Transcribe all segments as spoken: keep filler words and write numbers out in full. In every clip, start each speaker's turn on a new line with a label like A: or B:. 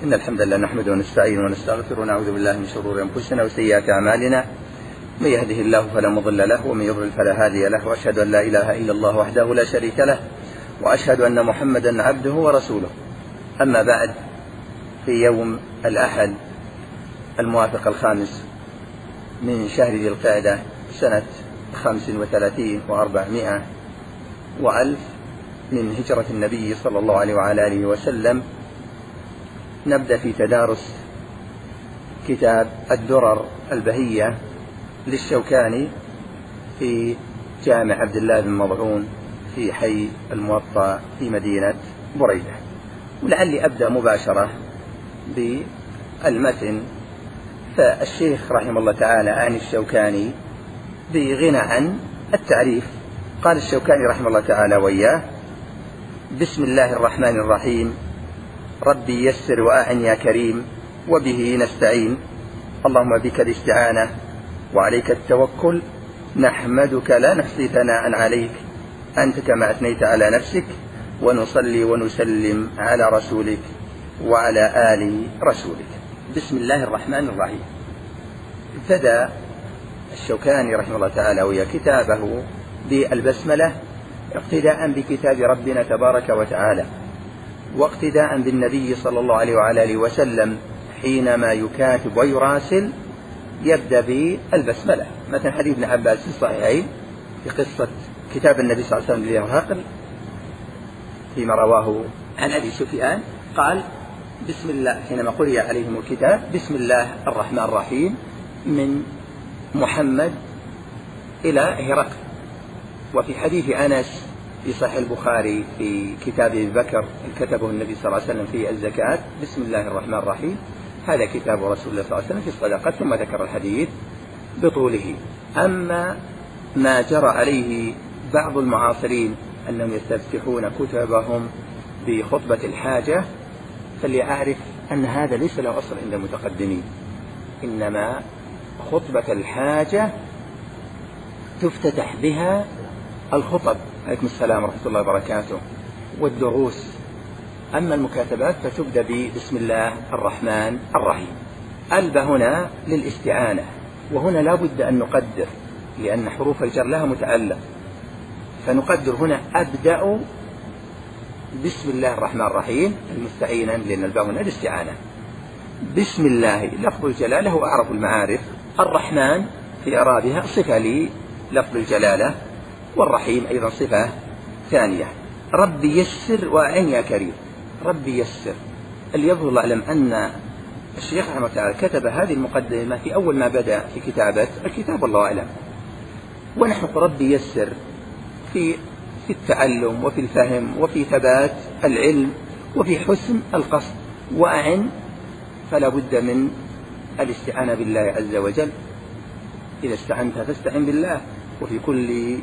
A: إن الحمد لله نحمده ونستعينه ونستغفره ونعوذ بالله من شرور أنفسنا وسيئات أعمالنا، من يهده الله فلا مضل له ومن يضلل فلا هادي له، وأشهد أن لا إله إلا الله وحده لا شريك له، وأشهد أن محمدا عبده ورسوله. أما بعد، في يوم الأحد الموافق الخامس من شهر ذي القعدة سنة خمس وثلاثين وأربعمائة وألف من هجرة النبي صلى الله عليه وعلى آله وسلم، نبدأ في تدارس كتاب الدرر البهية للشوكاني في جامع عبد الله بن مضعون في حي الموطأ في مدينة بريدة. ولعلي أبدأ مباشرة بالمتن. فالشيخ رحمه الله تعالى عن الشوكاني بغنى عن التعريف. قال الشوكاني رحمه الله تعالى وإياه: بسم الله الرحمن الرحيم، ربي يسر وأعن يا كريم، وبه نستعين، اللهم بك الاستعانة وعليك التوكل، نحمدك لا نحصي ثناء عليك، أنت كما أثنيت على نفسك، ونصلي ونسلم على رسولك وعلى آل رسولك. بسم الله الرحمن الرحيم. ابتدأ الشوكاني رحمه الله تعالى ويا كتابه بالبسملة اقتداء بكتاب ربنا تبارك وتعالى، واقتداء بالنبي صلى الله عليه وعلى آله وسلم حينما يكاتب ويراسل يبدأ بالبسملة. مثلا حديث ابن عباس في الصحيحين في قصة كتاب النبي صلى الله عليه وسلم لهرقل فيما رواه عن أبي سفيان، قال: بسم الله، حينما قرئ عليهم الكتاب: بسم الله الرحمن الرحيم، من محمد إلى هرقل. وفي حديث أنس في صحيح البخاري في كتاب أبي بكر كتبه النبي صلى الله عليه وسلم في الزكاة: بسم الله الرحمن الرحيم، هذا كتاب رسول الله صلى الله عليه وسلم في الصدقات، ثم ذكر الحديث بطوله. أما ما جرى عليه بعض المعاصرين أنهم يستفتحون كتبهم بخطبة الحاجة، فليعرف أن هذا ليس له أصل عند المتقدمين، إنما خطبة الحاجة تفتتح بها الخطب، عليكم السلام ورحمة الله وبركاته، والدروس. أما المكاتبات فتبدأ بسم الله الرحمن الرحيم. ألب هنا للاستعانة، وهنا لا بد أن نقدر لأن حروف الجر لها متعلق، فنقدر هنا: أبدأ بسم الله الرحمن الرحيم المستعينا، لأن الباء هنا الاستعانة. بسم الله لفظ الجلالة هو أعرف المعارف، الرحمن في إعرابها صفة للفظ الجلالة، والرحيم أيضا صفة ثانية. ربي يسر وأعن يا كريم، ربي يسر. اللي يظهر الله أعلم أن الشيخ رحمه الله تعالى كتب هذه المقدمة في أول ما بدأ في كتابة الكتاب، والله أعلم. ونحن ربي يسر في في التعلم وفي الفهم وفي ثبات العلم وفي حسن القصد، وأعن فلا بد من الاستعانة بالله عز وجل. إذا استعنت فاستعن بالله. وفي كل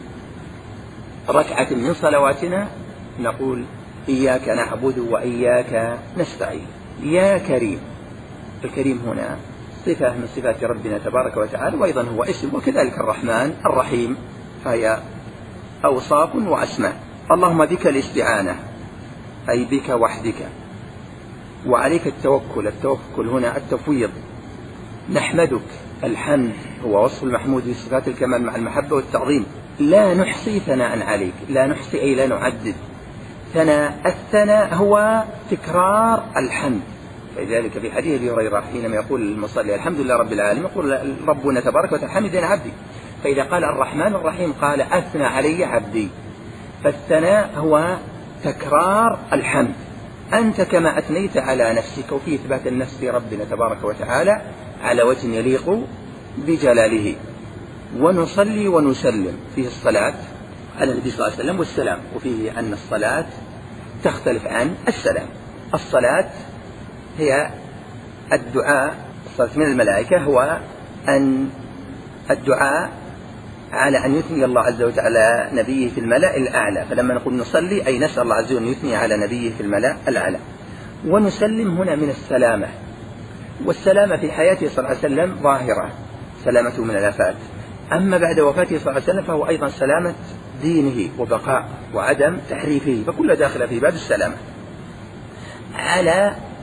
A: ركعة من صلواتنا نقول: إياك نعبد وإياك نستعين. يا كريم، الكريم هنا صفة من صفات ربنا تبارك وتعالى، وأيضا هو اسم، وكذلك الرحمن الرحيم، فهي أوصاف وأسماء. اللهم بك الاستعانة، أي بك وحدك، وعليك التوكل، التوكل هنا التفويض. نحمدك، الحمد هو وصف المحمود بصفات الكمال مع المحبة والتعظيم. لا نحصي ثناء عليك، لا نحصي أي لا نعدد. ثناء، الثناء هو تكرار الحمد، فلذلك في حديث أبي هريرة حينما يقول المصلي: الحمد لله رب العالمين، يقول ربنا تبارك وتعالى: حمدني عبدي. فإذا قال الرحمن الرحيم قال: أثنى علي عبدي. فالثناء هو تكرار الحمد، أنت كما أثنيت على نفسك، وفي إثبات النفس ربنا تبارك وتعالى على وجه يليق بجلاله. ونصلي ونسلم، فيه الصلاة على النبي صلى الله عليه وسلم والسلام، وفيه أن الصلاة تختلف عن السلام. الصلاة هي الدعاء، الصلاة من الملائكة هو أن الدعاء على أن يثني الله عز وجل على نبيه في الملأ الأعلى. فلما نقول نصلي أي نسأل الله عز وجل أن يثني على نبيه في الملأ الأعلى. ونسلم هنا من السلامة، والسلامة في حياته صلى الله عليه وسلم ظاهرة، سلامته من الآفات. أما بعد وفاته صلى الله عليه وسلم فهو أيضا سلامة دينه وبقاء وعدم تحريفه، فكل داخل في باب السلامة. على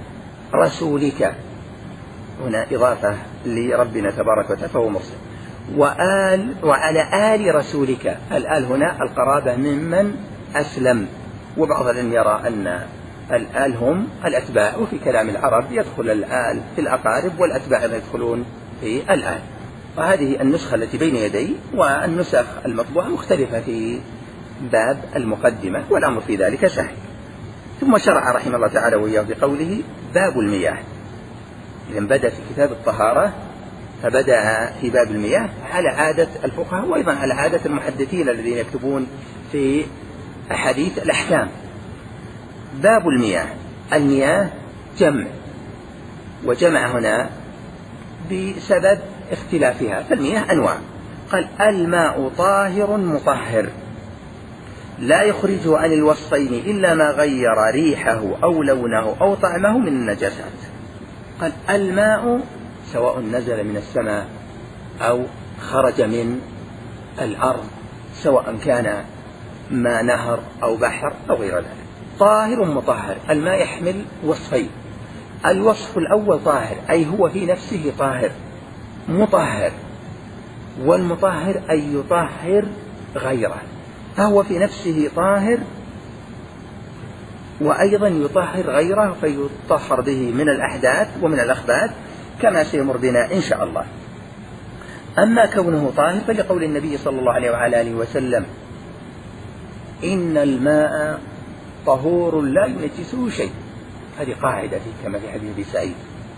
A: رسولك، هنا إضافة لربنا تبارك وتعالى فهو مرسل، وآل وعلى آل رسولك، الآل هنا القرابة ممن أسلم، وبعض العلم يرى أن الآل هم الأتباع، وفي كلام العرب يدخل الآل في الأقارب والأتباع يدخلون في الآل. وهذه النسخة التي بين يدي، والنسخ المطبوعة مختلفة في باب المقدمة، والأمر في ذلك سهل. ثم شرع رحمه الله تعالى وإياه بقوله باب المياه. إذا بدأ في كتاب الطهارة فبدأ في باب المياه على عادة الفقهاء، وأيضا على عادة المحدثين الذين يكتبون في أحاديث الأحكام. باب المياه، المياه جمع، وجمع هنا بسبب اختلافها، فالمياه أنواع. قال الماء طاهر مطهر لا يخرج عن الوصفين إلا ما غير ريحه أو لونه أو طعمه من النجاسات. قال الماء سواء نزل من السماء أو خرج من الأرض، سواء كان ما نهر أو بحر أو غير ذلك، طاهر مطهر. الماء يحمل وصفين، الوصف الأول طاهر أي هو في نفسه طاهر مطهر، والمطهر أي يطهر غيره، فهو في نفسه طاهر وأيضا يطهر غيره فيطهر به من الأحداث ومن الأخباث كما سيمر بنا إن شاء الله. أما كونه طاهر فلقول النبي صلى الله عليه وعلى آله وسلم إن الماء طهور لا ينجسه شيء، هذه قاعدة كما في حديث أبي سعيد.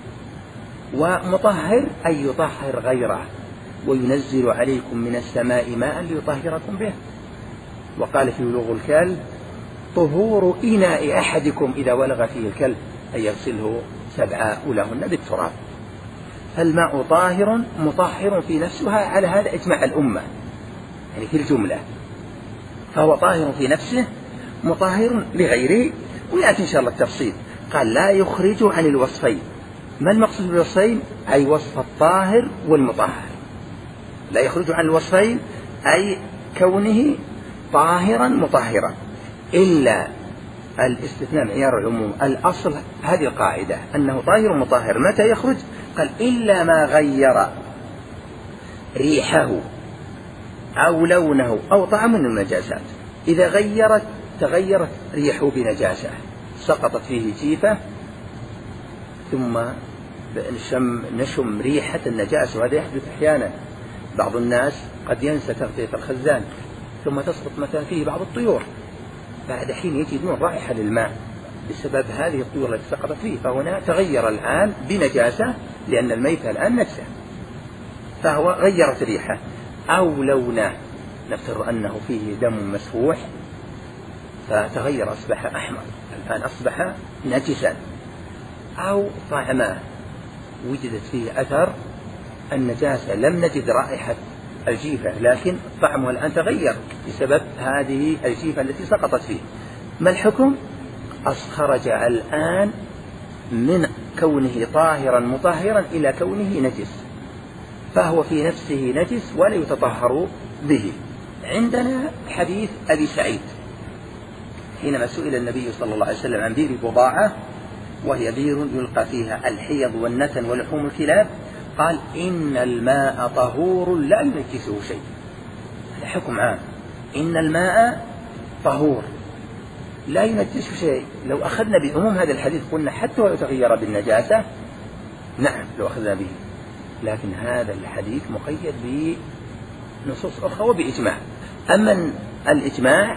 A: ومطهر أي يطهر غيره، وينزل عليكم من السماء ماء ليطهركم به. وقال في بلوغ الكلب طهور إناء أحدكم إذا ولغ فيه الكلب أن يغسله سبع أولهن بالتراب. فالماء طاهر مطهر في نفسها، على هذا إجماع الأمة يعني في الجملة، فهو طاهر في نفسه مطهر لغيره. ويأتي إن شاء الله التفصيل. قال لا يخرج عن الوصفين. ما المقصود بالوصفين؟ أي وصف الطاهر والمطهر. لا يخرج عن الوصفين أي كونه طاهرا مطهرا، إلا الاستثناء معيار العموم. الأصل هذه القاعدة أنه طاهر مطهر. متى يخرج؟ قال إلا ما غير ريحه أو لونه أو طعمه من النجاسات. إذا غيرت تغيرت ريحه بنجاسة، سقطت فيه جيفة ثم نشم, نشم ريحة النجاسة، وهذا يحدث أحيانا. بعض الناس قد ينسى تغطية الخزان ثم تسقط مثلا فيه بعض الطيور، بعد حين يجدون رائحة للماء بسبب هذه الطيور التي سقطت فيه، فهنا تغير الآن بنجاسة لأن الميت الآن نجسة، فهو غيرت ريحه أو لونه. نفترض أنه فيه دم مسفوح فتغير أصبح أحمر، الآن أصبح نجسا. أو طعمه وجدت فيه أثر النجاسة، لم نجد رائحة الجيفة لكن طعمها الآن تغير بسبب هذه الجيفة التي سقطت فيه. ما الحكم؟ خرج الآن من كونه طاهرا مطهرا إلى كونه نجس، فهو في نفسه نجس ولا يتطهر به. عندنا حديث أبي سعيد حينما سئل النبي صلى الله عليه وسلم عن بئر بضاعة، وهي بئر يلقى فيها الحيض والنتن ولحوم الكلاب، قال إن الماء طهور لا ينجسه شيء. هذا حكم عام، إن الماء طهور لا ينجسه شيء. لو أخذنا بعموم هذا الحديث قلنا حتى ولو تغير بالنجاسة، نعم لو أخذنا به، لكن هذا الحديث مقيد بنصوص أخرى وبإجماع. أما الإجماع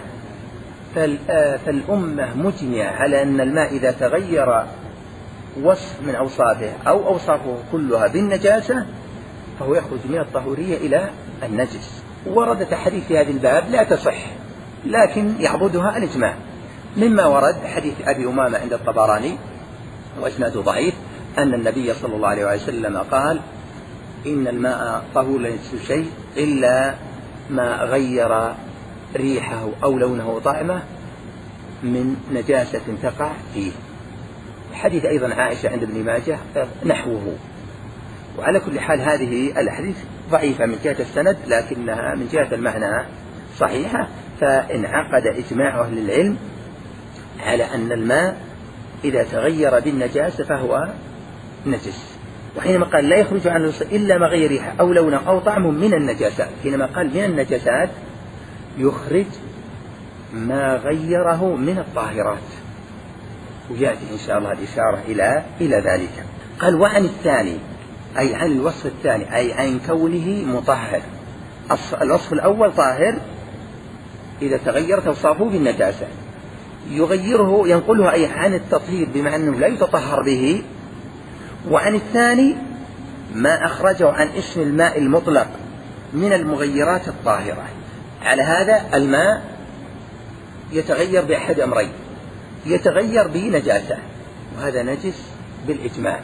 A: فالأمة مجمعة على أن الماء إذا تغير وصف من أوصافه أو أوصافه كلها بالنجاسة فهو يخرج من الطهورية إلى النجس. وردت حديث في هذا الباب لا تصح لكن يعضدها الإجماع. مما ورد حديث أبي أمامة عند الطبراني وإسناده ضعيف أن النبي صلى الله عليه وسلم قال إن الماء طهور لا ينجس شيء إلا ما غير ريحه أو لونه وطعمه من نجاسة تقع فيه. حديث أيضا عائشة عند ابن ماجه نحوه. وعلى كل حال هذه الأحاديث ضعيفة من جهة السند لكنها من جهة المعنى صحيحة. فانعقد إجماع أهل العلم على أن الماء إذا تغير بالنجاسة فهو نجس. وحينما قال لا يخرج عن الوصف إلا ما غير ريحه أو لونه أو طعمه من النجاسات، حينما قال من النجاسات يخرج ما غيره من الطاهرات، ويأتي إن شاء الله الإشارة إلى إلى ذلك. قال وعن الثاني أي عن الوصف الثاني أي عن كونه مطهر. الوصف الأول طاهر إذا تغيرت أوصافه بالنجاسة، يغيره ينقله أي عن التطهير بمعنى أنه لا يتطهر به. وعن الثاني ما أخرجه عن اسم الماء المطلق من المغيرات الطاهرة. على هذا الماء يتغير بأحد أمرين، يتغير بنجاسة وهذا نجس بالإجماع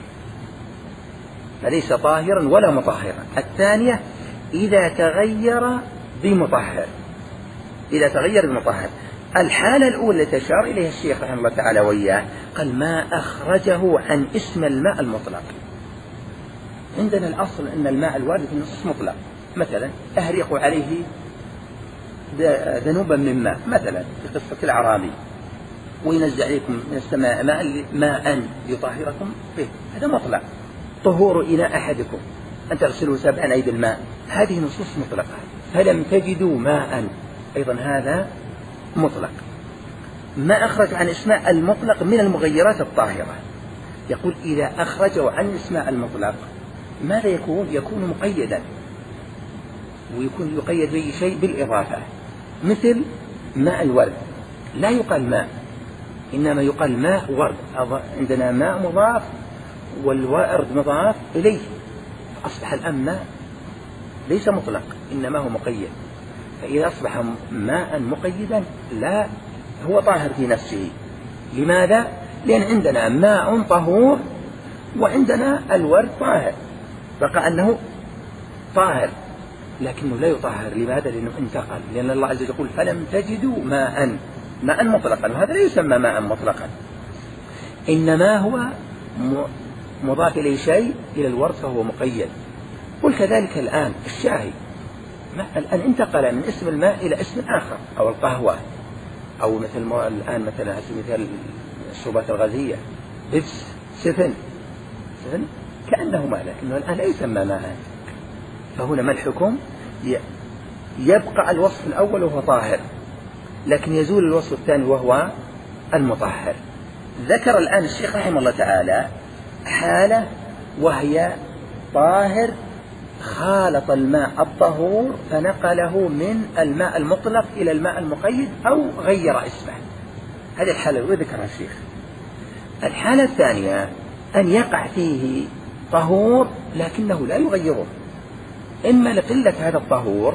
A: فليس طاهرا ولا مطهرا. الثانية إذا تغير بمطهر، إذا تغير بمطهر. الحالة الأولى التي أشار إليها الشيخ رحمه الله تعالى وإياه قال ما أخرجه عن اسم الماء المطلق. عندنا الأصل أن الماء الوارد في النصوص مطلق، مثلا أهريقوا عليه ذنوبا من ماء مثلا في قصة الأعرابي، وينزل عليكم من السماء ماء, ماء يطهركم به، هذا مطلق. طهور إلى أحدكم أن تغسلوا سبعا أي بالماء، هذه نصوص مطلقة. فلم تجدوا ماء أيضا هذا مطلق. ما أخرج عن اسماء المطلق من المغيرات الطاهرة، يقول إذا أخرجوا عن اسماء المطلق ماذا يكون؟ يكون مقيدا، ويكون يقيد به شيء بالإضافة، مثل ماء الورد لا يقال ماء إنما يقال ماء ورد. عندنا ماء مضاف والورد مضاف إليه، فأصبح الآن ماء ليس مطلق إنما هو مقيد. فإذا أصبح ماء مقيدا لا هو طاهر في نفسه. لماذا؟ لأن عندنا ماء طهور وعندنا الورد طاهر، بقى أنه طاهر لكنه لا يطهر. لماذا؟ لأنه انتقل، لأن الله عز وجل يقول فلم تجدوا ماء ماء مطلقا، وهذا لا يسمى ماء مطلقا إنما هو مضاف إليه شيء إلى الورد فهو مقيد. قل كذلك الآن الشاهي الآن انتقل من اسم الماء إلى اسم آخر، أو القهوة، أو مثل الآن مثلا مثل الشربات الغازية بيبس سفن سفن كأنه ماء لكنه الآن لا يسمى ماء. فهنا ما الحكم؟ يبقى الوصف الأول وهو طاهر لكن يزول الوصف الثاني وهو المطهر. ذكر الآن الشيخ رحمه الله تعالى حالة وهي طاهر خالط الماء الطهور فنقله من الماء المطلق إلى الماء المقيد أو غير اسمه، هذه الحالة وذكرها الشيخ. الحالة الثانية أن يقع فيه طهور لكنه لا يغيره، إما لقلة هذا الطهور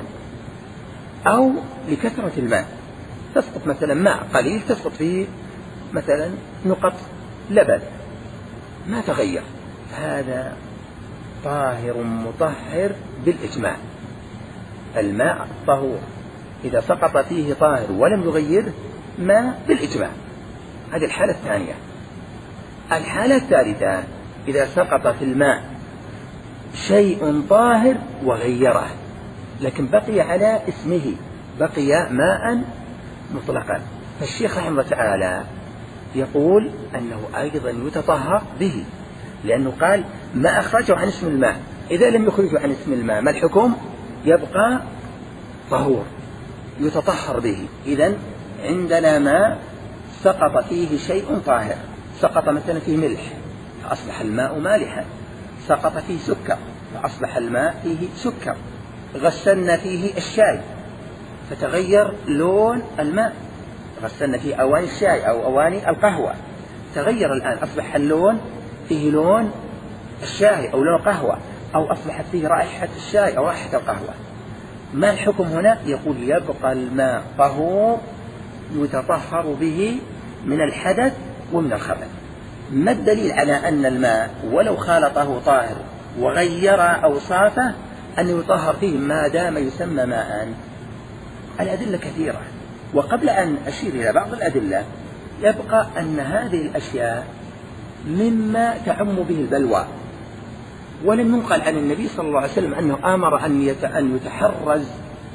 A: أو لكثرة الماء، تسقط مثلا ماء قليل تسقط فيه مثلا نقط لبن ما تغير، هذا طاهر مطهر بالإجماع. الماء الطهور إذا سقط فيه طاهر ولم يغيره ما بالإجماع، هذه الحالة الثانية. الحالة الثالثة إذا سقط في الماء شيء طاهر وغيره لكن بقي على اسمه، بقي ماء مطلقا، فالشيخ رحمه الله تعالى يقول أنه أيضا يتطهر به، لأنه قال ما أخرجه عن اسم الماء، إذا لم يخرجه عن اسم الماء ما الحكم؟ يبقى طهور يتطهر به. إذن عندنا ماء سقط فيه شيء طاهر، سقط مثلا فيه ملح فأصبح الماء مالحا، سقط فيه سكر فأصبح الماء فيه سكر، غسلنا فيه الشاي فتغير لون الماء، غسلنا فيه أواني الشاي أو أواني القهوة تغير الآن أصبح اللون فيه لون الشاي أو لون قهوة، أو أصبحت فيه رائحة الشاي أو رائحة القهوة. ما الحكم هنا؟ يقول يبقى الماء طهور يتطهر به من الحدث ومن الخبث. ما الدليل على أن الماء ولو خالطه طاهر وغير أوصافه أن يطهر فيه ما دام يسمى ماء؟ الأدلة كثيرة، وقبل أن أشير إلى بعض الأدلة يبقى أن هذه الأشياء مما تعم به البلوى، ولم ينقل عن النبي صلى الله عليه وسلم أنه آمر أن يتحرز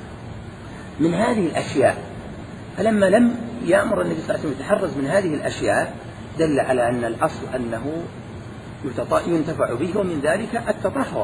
A: من هذه الأشياء، فلما لم يأمر النبي صلى الله عليه وسلم يتحرز من هذه الأشياء دل على أن الأصل أنه ينتفع به، ومن ذلك التطهر.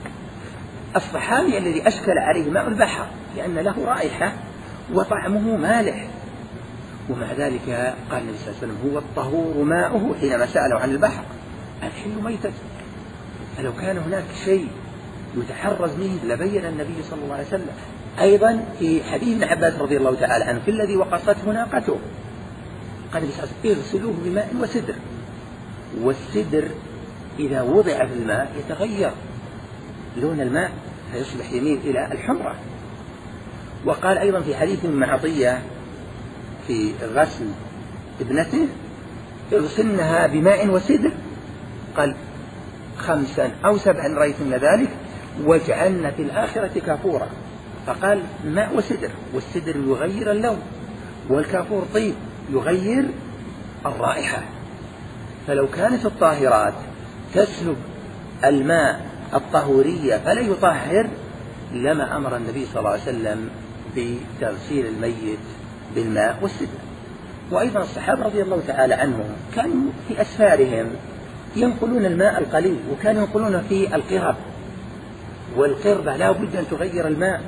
A: الصحابي الذي أشكل عليه ماء البحر لأن له رائحة وطعمه مالح، ومع ذلك قال النبي صلى الله عليه وسلم هو الطهور ماؤه حينما سأله عن البحر الحل ميتة. فلو كان هناك شيء يتحرز منه لبين النبي صلى الله عليه وسلم. أيضا في حديث ابن عباس رضي الله تعالى عنه في الذي وقصته ناقته قال النبي صلى الله عليه وسلم اغسلوه بماء وسدر، والسدر إذا وضع في الماء يتغير لون الماء فيصبح يميل إلى الحمرة. وقال أيضا في حديث ابن عطية في غسل ابنته اغسلنها بماء وسدر، قال خمسا أو سبعا رأيتن ذلك واجعلن في الآخرة كافورا، فقال ماء وسدر، والسدر يغير اللون والكافور طيب يغير الرائحة. فلو كانت الطاهرات تسلب الماء الطهورية فلا يطهر لما أمر النبي صلى الله عليه وسلم بتغسيل الميت بالماء والسدر. وأيضا الصحابة رضي الله تعالى عنهم كانوا في أسفارهم ينقلون الماء القليل، وكانوا ينقلون في القرب، والقربة لا بد أن تغير الماء،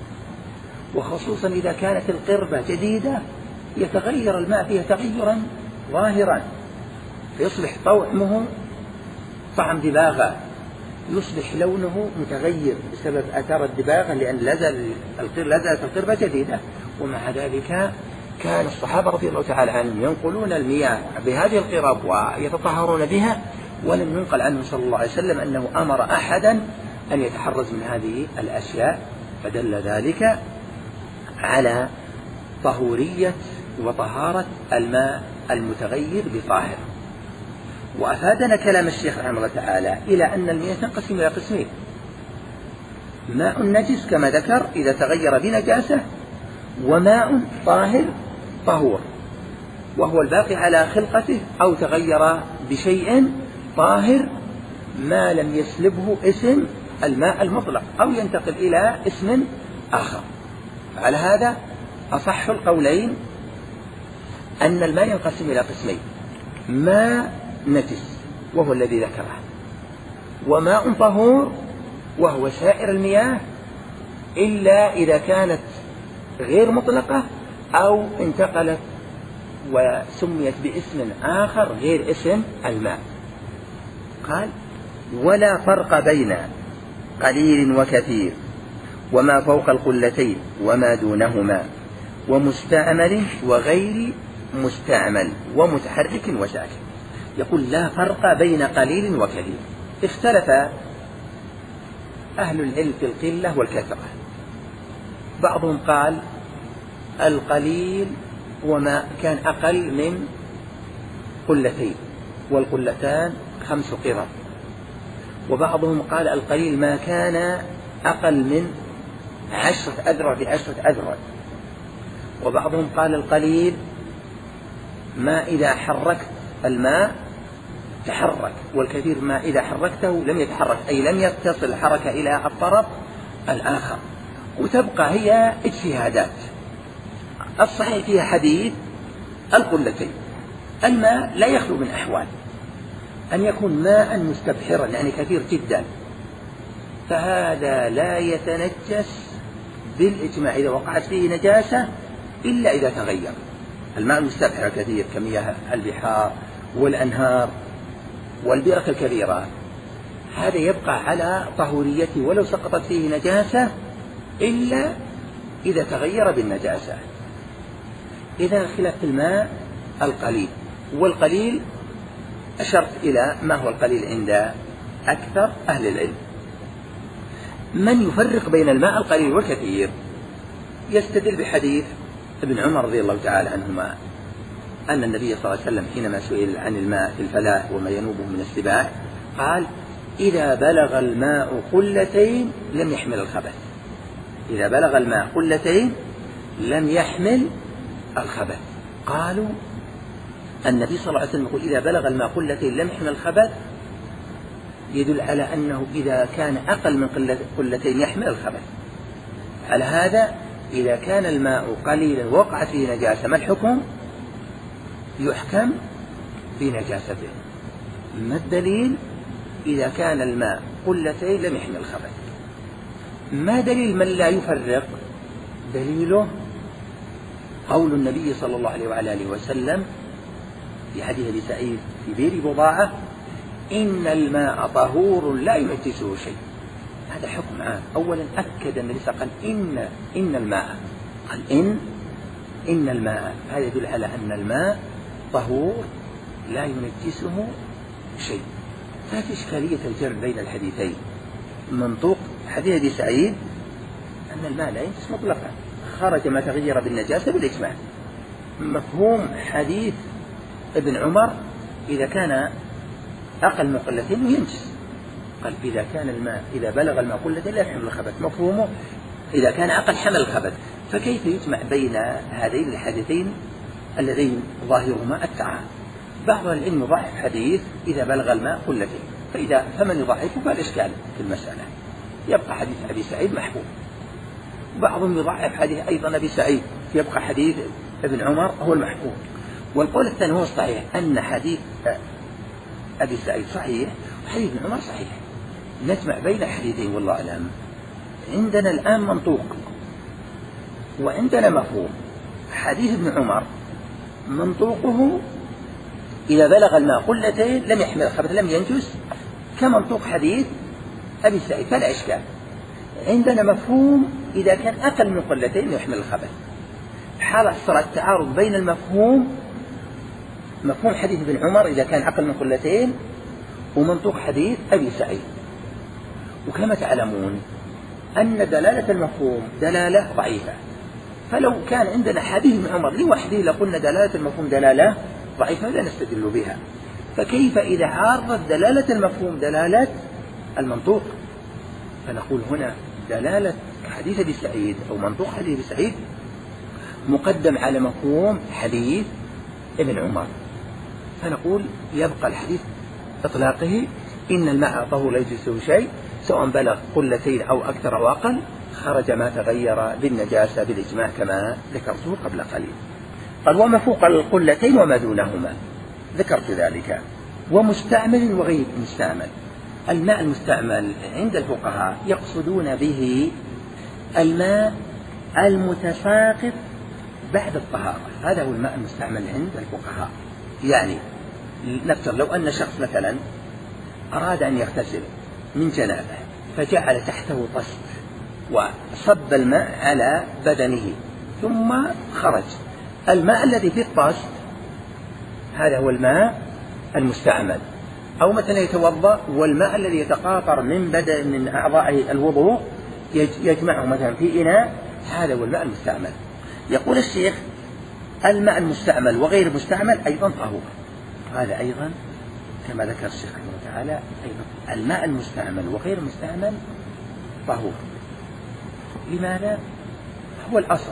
A: وخصوصا إذا كانت القربة جديدة يتغير الماء فيها تغيرا ظاهرا فيصبح طعمه طعم دباغة، يصبح لونه متغير بسبب أثار الدباغة لأن لازال لازالت القربة جديدة. ومع ذلك كان الصحابة رضي الله تعالى عنهم ينقلون المياه بهذه القرب ويتطهرون بها، ولم ينقل عنه صلى الله عليه وسلم أنه أمر أحدا أن يتحرز من هذه الأشياء، فدل ذلك على طهورية وطهارة الماء المتغير بطاهر. وأفادنا كلام الشيخ رحمه الله تعالى إلى أن المياه تنقسم إلى قسمين: ماء نجس كما ذكر إذا تغير بنجاسة، وماء طاهر طهور وهو الباقي على خلقته أو تغير بشيء طاهر ما لم يسلبه اسم الماء المطلق أو ينتقل إلى اسم آخر. على هذا أصح القولين أن الماء ينقسم إلى قسمين: ماء نجس وهو الذي ذكره، وماء طهور وهو سائر المياه إلا إذا كانت غير مطلقة أو انتقلت وسميت باسم آخر غير اسم الماء. قال: ولا فرق بين قليل وكثير، وما فوق القلتين وما دونهما، ومستعمل وغير مستعمل، ومتحرك وساكن. يقول: لا فرق بين قليل وكثير. اختلف أهل العلم في القلة والكثرة. بعضهم قال القليل وما كان أقل من قلتين، والقلتان خمس قرب. وبعضهم قال القليل ما كان أقل من عشرة أذرع بعشرة أذرع. وبعضهم قال القليل ما إذا حركت الماء تحرك، والكثير ما إذا حركته لم يتحرك، أي لم يتصل الحركة إلى الطرف الآخر. وتبقى هي اجتهادات. الصحيح فيها حديث القلتين. الماء لا يخلو من أحوال: أن يكون ماء مستبحرا يعني كثير جدا، فهذا لا يتنجس بالإجماع إذا وقعت فيه نجاسة إلا إذا تغير. الماء المستبحر كثير كمياه البحار والأنهار والبئر الكبيرة هذا يبقى على طهوريته ولو سقطت فيه نجاسة إلا إذا تغير بالنجاسة. إذا خلاف الماء القليل، والقليل أشرت إلى ما هو القليل عند أكثر أهل العلم. من يفرق بين الماء القليل والكثير يستدل بحديث ابن عمر رضي الله تعالى عنهما أن النبي صلى الله عليه وسلم حينما سئل عن الماء في الفلاح وما ينوبه من السباع قال: إذا بلغ الماء قلتين لم يحمل الخبث. إذا بلغ الماء قلتين لم يحمل الخبث. قالوا النبي صلى الله عليه وسلم يقول إذا بلغ الماء قلتين لم يحمل الخبث، يدل على أنه إذا كان أقل من قلتين يحمل الخبث. على هذا إذا كان الماء قليلا وقعت فيه نجاسة ما الحكم؟ يحكم بنجاسته. ما الدليل؟ إذا كان الماء قلتين لم يحمل الخبث. ما دليل من لا يفرق؟ دليله قول النبي صلى الله عليه وعلى آله وسلم في حديث أبي سعيد في بئر بضاعة: إن الماء طهور لا ينجسه شيء. هذا حكم عام. أولا أكد النبي صلى الله عليه وسلم قال إن إن الماء، قال إن إن الماء، هذا يدل على أن الماء طهور لا ينجسه شيء. ففي إشكالية الجر بين الحديثين. منطوق حديث أبي سعيد أن الماء لا ينجس مطلقا، خرج ما تغير بالنجاسة بالإجماع. مفهوم حديث ابن عمر إذا كان أقل من قلتين ينجس، قال إذا كان الماء إذا بلغ الماء قلتين لا يحمل الخبث، مفهومه إذا كان أقل حمل الخبث. فكيف يجمع بين هذين الحديثين اللذين ظاهرهما التعارض؟ بعض العلم يضعف حديث إذا بلغ الماء قلتين، فإذا فمن يضعفه فالإشكال في المسألة، يبقى حديث أبي سعيد محفوظ. بعضهم يضعف حديث أيضا أبي سعيد، يبقى حديث ابن عمر هو المحفوظ. والقول الثاني هو الصحيح، أن حديث أبي سعيد صحيح وحديث ابن عمر صحيح. نجمع بين الحديثين والله أعلم. عندنا الآن منطوق وعندنا مفهوم. حديث ابن عمر منطوقه إذا بلغ الماء قلتين لم يحمل الخبث لم ينجس، كمنطوق حديث أبي سعيد فلا إشكال. عندنا مفهوم إذا كان أقل من قلتين يحمل الخبث. حصل التعارض بين المفهوم، مفهوم حديث ابن عمر إذا كان أقل من قلتين، ومنطوق حديث أبي سعيد. وكما تعلمون أن دلالة المفهوم دلالة ضعيفة، فلو كان عندنا حديث ابن عمر لوحده لقلنا دلالة المفهوم دلالة ضعيفة لا نستدل بها. فكيف إذا عارضت دلالة المفهوم دلالة المنطوق؟ فنقول هنا دلالة حديث أبي سعيد أو منطوق حديث أبي سعيد مقدم على مفهوم حديث ابن عمر، فنقول يبقى الحديث إطلاقه إن الماء طهور لا ينجسه شيء، سواء بلغ قلتين أو أكثر أو أقل، خرج ما تغير بالنجاسة بالإجماع كما ذكرته قبل قليل. قال وما فوق القلتين وما دونهما، ذكرت ذلك. ومستعمل وغير مستعمل. الماء المستعمل عند الفقهاء يقصدون به الماء المتساقط بعد الطهارة، هذا هو الماء المستعمل عند الفقهاء. يعني نفترض لو أن شخص مثلا أراد أن يغتسل من جنابه فجعل تحته طست وصب الماء على بدنه ثم خرج، الماء الذي في الطست هذا هو الماء المستعمل. أو مثلا يتوضأ والماء الذي يتقاطر من بدن من أعضاء الوضوء يجمعه مثلا في إناء، هذا هو الماء المستعمل. يقول الشيخ الماء المستعمل وغير المستعمل أيضا طهور، هذا أيضا كما ذكر الشيخ رحمه الله تعالى أيضا الماء المستعمل وغير المستعمل طهور. لماذا؟ هو الأصل،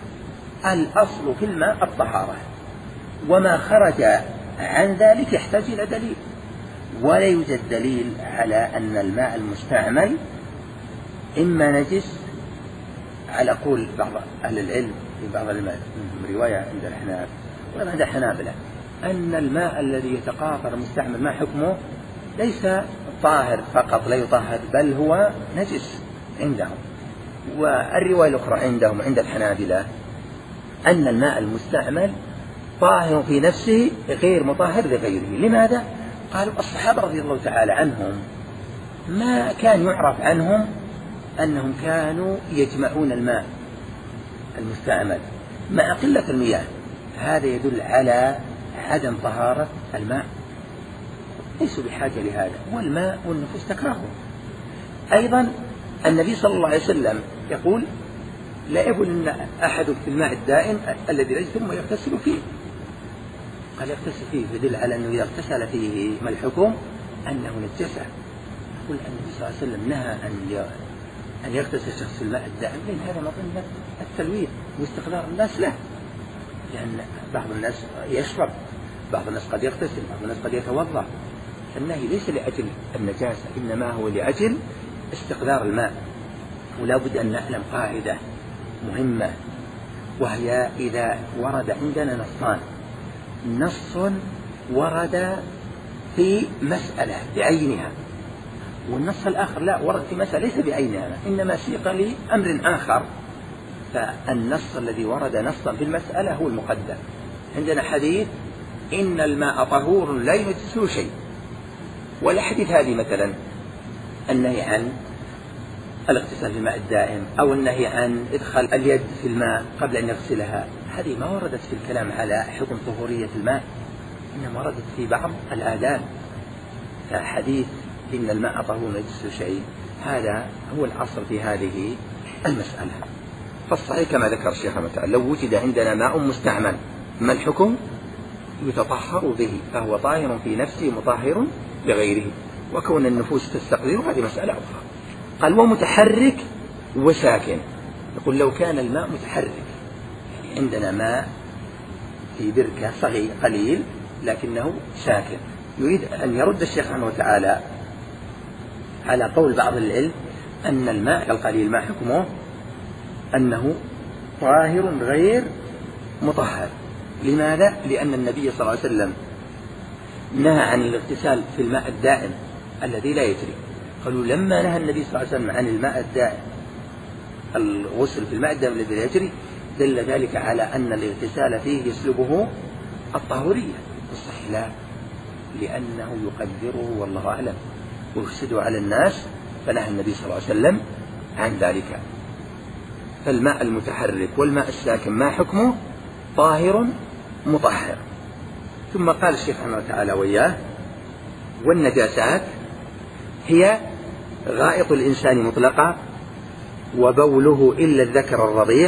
A: الأصل في الماء الطهارة، وما خرج عن ذلك يحتاج إلى دليل، ولا يوجد دليل على أن الماء المستعمل إما نجس، على قول بعض أهل العلم في بعض الرواية عند الحنابلة وعند الحنابلة أن الماء الذي يتقاطر مستعمل ما حكمه ليس طاهر فقط لا يطهر بل هو نجس عندهم. والرواية الأخرى عندهم عند الحنابلة أن الماء المستعمل طاهر في نفسه غير مطهر لغيره. لماذا؟ قالوا الصحابة رضي الله تعالى عنهم ما كان يعرف عنهم أنهم كانوا يجمعون الماء المستعمل مع قلة المياه، هذا يدل على عدم طهارة الماء، ليسوا بحاجة لهذا، والماء والنفوس تكرهه. أيضا النبي صلى الله عليه وسلم يقول لا يبول أحد في الماء الدائم الذي يجد ثم يغتسل فيه، قال يغتسل فيه، يدل على أنه إذا اغتسل فيه ما الحكم؟ أنه نجسة. يقول النبي صلى الله عليه وسلم نهى أن أن يغتسل الشخص في الماء الدائم، لأن هذا مظنة التلويث واستقذار الناس له، لأن بعض الناس يشرب، بعض الناس قد يغتسل، بعض الناس قد يتوضأ. النهي ليس لأجل النجاسة، إنما هو لأجل استقذار الماء. ولا بد أن نعلم قاعدة مهمة، وهي إذا ورد عندنا نصان، نص ورد في مسألة بعينها، والنص الآخر لا ورد في مسألة ليس بعينها إنما سيق لأمر آخر، فالنص الذي ورد نصا في المسألة هو المقدم. عندنا حديث إن الماء طهور لا ينجسه شيء، والحديث هذه مثلا النهي عن الاغتسال في الماء الدائم أو النهي عن إدخال اليد في الماء قبل أن يغسلها، هذه ما وردت في الكلام على حكم طهورية الماء، إنما وردت في بعض الآداب. فحديث إن الماء طهور لا ينجسه شيء هذا هو الأصل في هذه المسألة. فالصحيح كما ذكر الشيخ متى لو وجد عندنا ماء مستعمل ما الحكم؟ يتطهر به، فهو طاهر في نفسه مطهر لغيره، وكون النفوس تستقذر هذه مسألة أخرى. قال ومتحرك وساكن. يقول لو كان الماء متحرك، يعني عندنا ماء في بركة صغير قليل لكنه ساكن، يريد أن يرد الشيخ رحمه وتعالى على قول بعض العلم أن الماء القليل ما حكمه؟ أنه طاهر غير مطهر. لماذا؟ لأن النبي صلى الله عليه وسلم نهى عن الاغتسال في الماء الدائم الذي لا يجري. قالوا لما نهى النبي صلى الله عليه وسلم عن الماء الدائم الغسل في الماء الدائم الذي لا يجري دل ذلك على أن الاغتسال فيه يسلبه الطهورية. الصحيح لا، لأنه يقدره والله أعلم ويفسده على الناس، فنهى النبي صلى الله عليه وسلم عن ذلك. فالماء المتحرك والماء الساكن ما حكمه؟ طاهر مطهر. ثم قال الشيخ رحمه الله تعالى وإياه والنجاسات هي غائط الإنسان مطلقا، وبوله إلا الذكر الرضيع،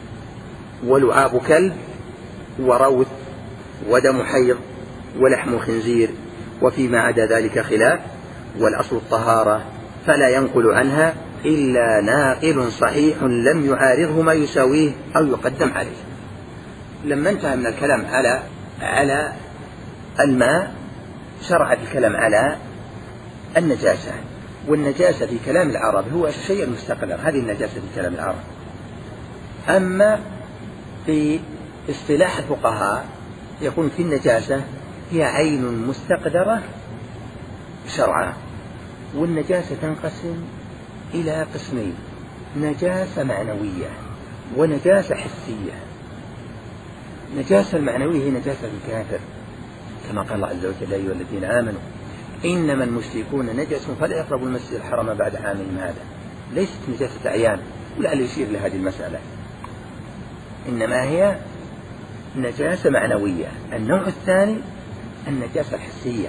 A: ولعاب كلب، وروث، ودم حيض، ولحم خنزير، وفيما عدا ذلك خلاف، والأصل الطهارة فلا ينقل عنها إلا ناقل صحيح لم يعارضه ما يساويه أو يقدم عليه. لما انتهى من الكلام على على الماء شرع الكلام على النجاسة. والنجاسة في كلام العرب هو الشيء المستقر، هذه النجاسة في كلام العرب. أما في اصطلاح الفقهاء يقول في النجاسة هي عين مستقدرة شرعا. والنجاسة تنقسم إلى قسمين: نجاسة معنوية ونجاسة حسية. النجاسة المعنوية هي نجاسة الكافر، كما قال الله عز وجل: يا أيها الذين آمنوا إنما المشركون نجس فلا يقربوا المسجد الحرام بعد عامهم هذا. ليست نجاسة عيان، ولعل يشير لهذه المسألة، إنما هي نجاسة معنوية. النوع الثاني النجاسة الحسية،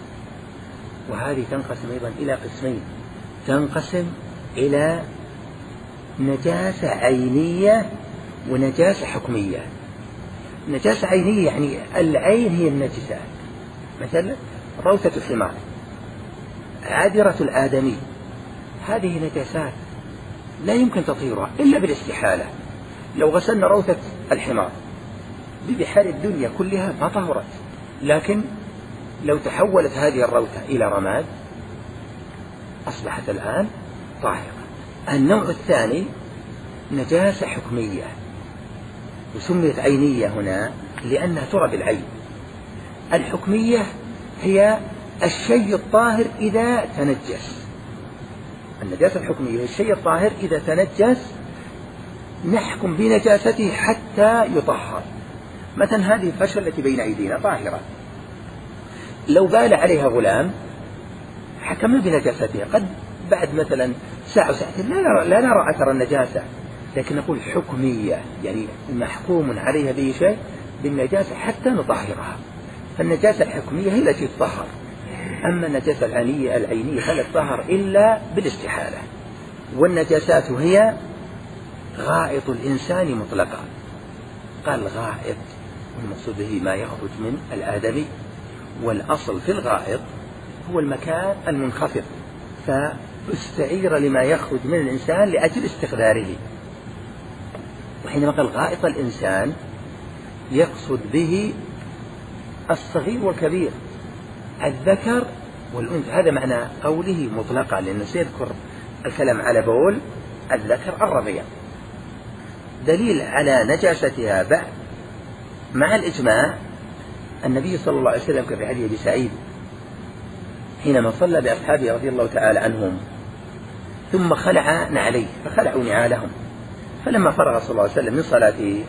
A: وهذه تنقسم أيضا إلى قسمين: تنقسم إلى نجاسة عينية ونجاسة حكمية. نجاسة عينية يعني العين هي النجسة، مثلا روثة الحمار، عذرة الآدمي، هذه نجاسات لا يمكن تطهيرها إلا بالاستحالة. لو غسلنا روثة الحمار ببحار الدنيا كلها ما طهرت، لكن لو تحولت هذه الروثة إلى رماد أصبحت الآن طاهرة. النوع الثاني نجاسة حكمية، وسميت عينية هنا لأنها ترى بالعين. الحكمية هي الشيء الطاهر إذا تنجس. النجاسة الحكمية هي الشيء الطاهر إذا تنجس نحكم بنجاسته حتى يطهر. مثلا هذه الفرشة التي بين أيدينا طاهرة، لو بال عليها غلام حكمنا بنجاستها، قد بعد مثلا ساعة ساعتين لا نرى, لا نرى أثر النجاسة، لكن نقول حكمية يعني محكوم عليها به شيء بالنجاسة حتى نطهرها. فالنجاسة الحكمية هي التي تطهر، أما النجاسة العينية العينية فلا تطهر إلا بالاستحالة. والنجاسات هي غائط الإنسان مطلقا. قال غائط والمقصود به ما يخرج من الآدمي، والأصل في الغائط هو المكان المنخفض، فاستعير لما يخرج من الإنسان لأجل استقداره. وحينما قال غائط الإنسان يقصد به الصغير والكبير، الذكر والأنثى. هذا معنى قوله مطلقا، لأنه سيذكر الكلام على بول الذكر الرضيع. دليل على نجاستها بعد مع الإجماع النبي صلى الله عليه وسلم كما في حديث أبي سعيد حينما صلى بأصحابه رضي الله تعالى عنهم ثم خلع نعليه فخلعوا نعالهم، فلما فرغ صلى الله عليه وسلم من صلاته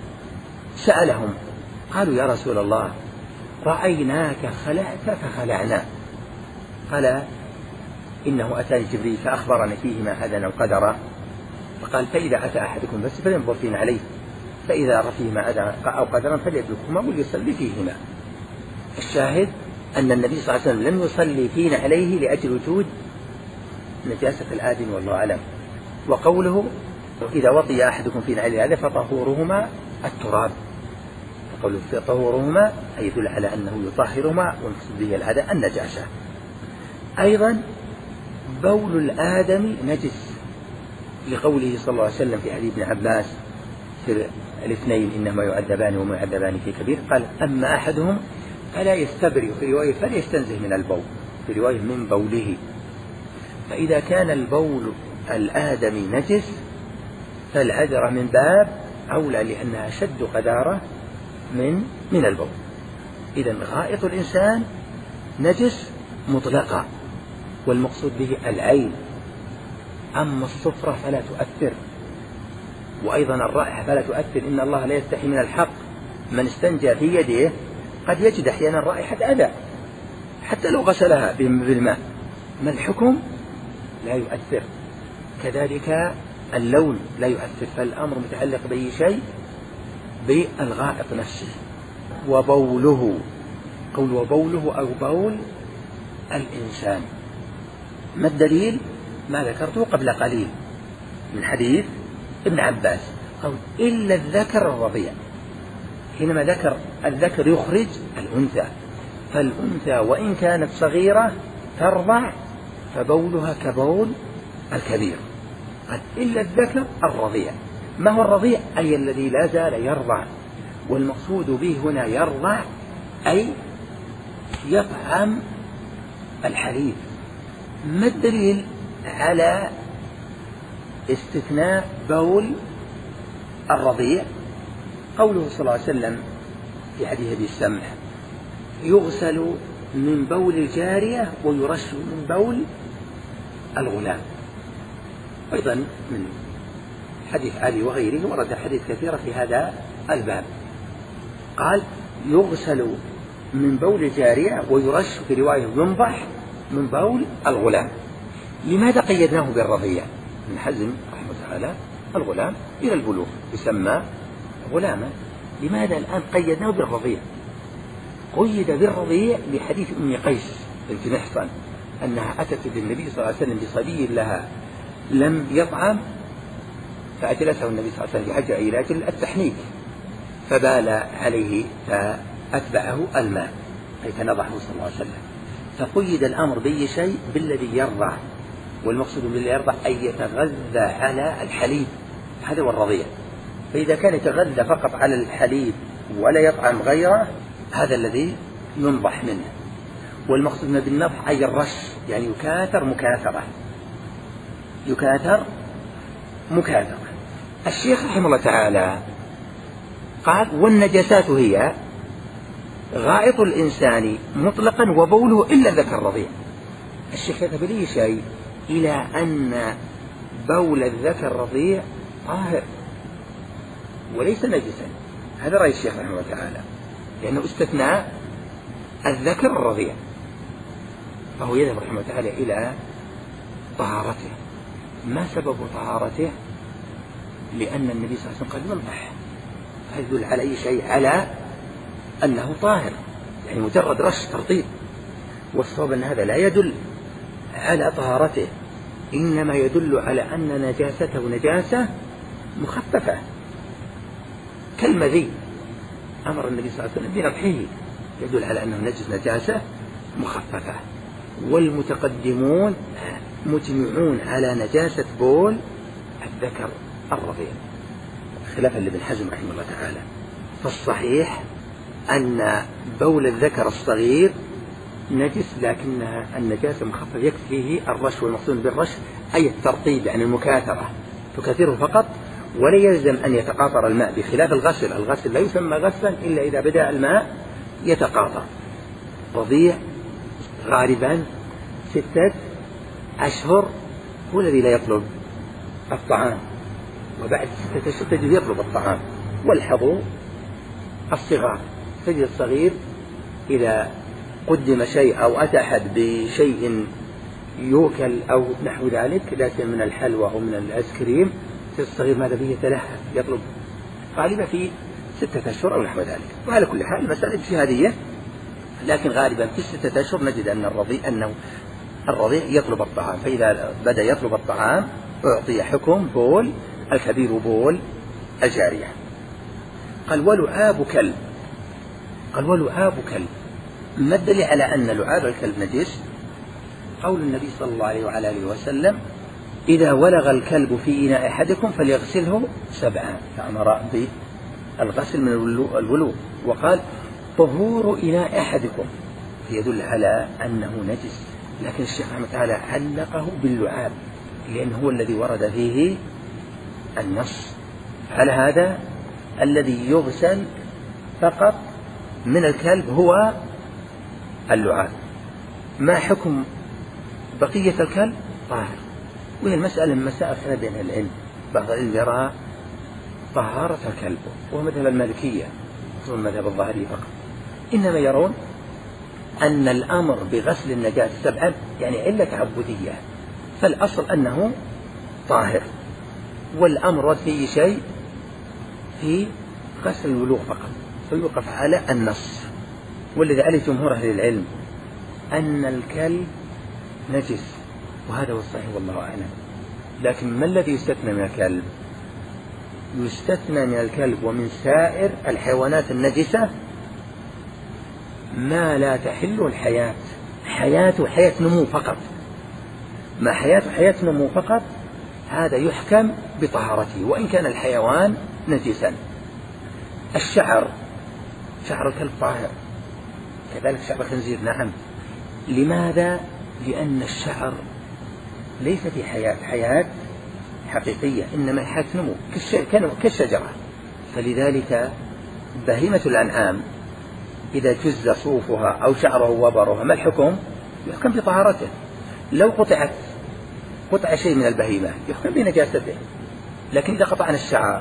A: سألهم قالوا يا رسول الله رأيناك خلعت فخلعنا، قال إنه أتاني جبريل فأخبرني فيهما هذا أو قدرا، فقال فإذا أتى أحدكم بس فلينظر فيهما عليه، فإذا رأى فيهما أذى أو قدرا فليتركهما وليصلي فيهما. الشاهد أن النبي صلى الله عليه وسلم لم يصلي فينا عليه لأجل وجود نجاسة الآدم والله أعلم. وقوله إذا وطي أحدكم فينا عليه هذا فطهورهما التراب، فقوله طهورهما أي يدل على أنه يطهرهما والمقصود به الأذى النجاسة. أيضا بول الآدم نجس لقوله صلى الله عليه وسلم في حديث ابن عباس في الاثنين إنما يعذبان وما يعذبان في كبير، قال أما أحدهم فلا يستبرئ، في رواية فلا يستنزه من البول، في رواية من بوله. فإذا كان البول الآدمي نجس فالعذرة من باب أولى لأنها أشد قذارة من من البول. إذن غائط الإنسان نجس مطلقا والمقصود به العين، أما الصفرة فلا تؤثر، وأيضا الرائحة فلا تؤثر. إن الله لا يستحي من الحق، من استنجى في يده قد يجد أحيانا رائحة أذى حتى لو غسلها بالماء، ما الحكم؟ لا يؤثر. كذلك اللون لا يؤثر، فالأمر متعلق بأي شيء بالغائط نفسه. وبوله، قول وبوله أو بول الإنسان، ما الدليل؟ ما ذكرته قبل قليل من حديث ابن عباس قول إلا الذكر الرضيع، حينما ذكر الذكر يخرج الأنثى، فالأنثى وإن كانت صغيرة ترضع فبولها كبول الكبير، قال إلا الذكر الرضيع. ما هو الرضيع؟ أي الذي لا زال يرضع، والمقصود به هنا يرضع أي يطعم الحليب. ما الدليل على استثناء بول الرضيع؟ قوله صلى الله عليه وسلم في حديث أبي السمح يغسل من بول الجارية ويرش من بول الغلام. أيضا من حديث علي وغيره ورد حديث كثيرة في هذا الباب، قال يغسل من بول الجارية ويرش في رواية ينضح من بول الغلام. لماذا قيدناه بالرضيع؟ ابن حزم رحمه الله تعالى الغلام إلى البلوغ يسمى غلاما، لماذا الآن قيدناه بالرضيع؟ قيد بالرضيع لحديث أم قيس بنت محصن أنها أتت بالنبي صلى الله عليه وسلم بصبي لها لم يطعم، فأجلسه النبي صلى الله عليه وسلم في حجة إلى أجل التحنيك، فبال عليه فأتبعه الماء أي فنضحه صلى الله عليه وسلم. فقيد الأمر بأي شيء بالذي يرضع، والمقصود بالذي يرضع أن يتغذى على الحليب، هذا هو الرضيع. فإذا كان يتغذى فقط على الحليب ولا يطعم غيره هذا الذي ينضح منه. والمقصود بالنضح أي الرش، يعني يكاثر مكاثرة، يكاثر مكاثرة. الشيخ رحمه الله تعالى قال والنجاسات هي غائط الإنسان مطلقا وبوله إلا الذكر الرضيع. الشيخ يذهب إليه شيء إلى أن بول الذكر الرضيع طاهر وليس نجسا، هذا رأي الشيخ رحمه الله تعالى، لأنه استثناء الذكر الرضيع، فهو يذهب رحمه الله تعالى إلى طهارته. ما سبب طهارته؟ لأن النبي صلى الله عليه وسلم قد ينضح، هذا يدل على أي شيء؟ على أنه طاهر، يعني مجرد رش ترطيب. والصواب أن هذا لا يدل على طهارته، إنما يدل على أن نجاسته نجاسة مخففة كالمذي، أمر النبي صلى الله عليه وسلم بنضحه، يدل على أنه نجس نجاسة مخففة. والمتقدمون مجمعون على نجاسة بول الذكر الرضيع خلافا لابن حزم رحمه الله تعالى. فالصحيح أن بول الذكر الصغير نجس، لكنها النجاسة مخفف يكفيه الرش، والمقصود بالرش أي الترطيب، يعني المكاثرة، تكاثره فقط ولا يلزم أن يتقاطر الماء، بخلاف الغسل. الغسل لا يسمى غسلا إلا إذا بدأ الماء يتقاطع. رضيع غالبا ستة أشهر هو الذي لا يطلب الطعام، وبعد ستة أشهر تجد يطلب الطعام. والحظو الصغار، تجد الصغير إذا قدم شيء أو أتى أحد بشيء يوكل أو نحو ذلك، لكن من الحلوى أو من الآيس كريم، الصغير ماذا به يتلهف يطلب غالبا في ستة أشهر أو نحو ذلك. وعلى كل حال المسألة اجتهادية، لكن غالبا في ستة أشهر نجد أن الرضيع أنه الرضيع يطلب الطعام، فإذا بدأ يطلب الطعام أعطي حكم بول الكبير بول الجارية. قال ولعاب كلب. قال ولعاب كلب، ما الدليل على أن لعاب الكلب نجس؟ قول النبي صلى الله عليه وعلى آله وسلم إذا ولغ الكلب في إناء أحدكم فليغسله سبعا، فأمر بالغسل من الولوغ. وقال طهور إناء أحدكم، يدل على أنه نجس، لكن الشيخ رحمه الله تعالى علقه باللعاب لأنه هو الذي ورد فيه النص. على هذا الذي يغسل فقط من الكلب هو اللعاب. ما حكم بقية الكلب؟ طاهر. وهي المسألة من مسائل خلاف بين العلم، بعض العلم يرى طهارة الكلب وهو مذهب المالكية والمذهب الظاهري فقط، إنما يرون أن الأمر بغسل النجاسة سبعا يعني علة عبودية، فالأصل أنه طاهر، والأمر فيه شيء في غسل الولوغ فقط، فيوقف على النص. والذي عليه جمهور أهل العلم أن الكلب نجس، وهذا هو الصحيح والله أعلم. لكن ما الذي يستثنى من الكلب؟ يستثنى من الكلب ومن سائر الحيوانات النجسة ما لا تحل الحياة، حياته حياة نمو فقط، ما حياته حياة نمو فقط هذا يحكم بطهارته وإن كان الحيوان نجسا. الشعر، شعر الكلب طاهر، كذلك شعر الخنزير نعم. لماذا؟ لأن الشعر ليس في حياة حياة حقيقية، إنما حياة نمو كالشجرة. فلذلك بهيمة الأنعام إذا جز صوفها أو شعره وبرها ما الحكم؟ يحكم بطهارته. لو قطعت قطع شيء من البهيمة يحكم بنجاسته، لكن إذا قطعنا الشعر،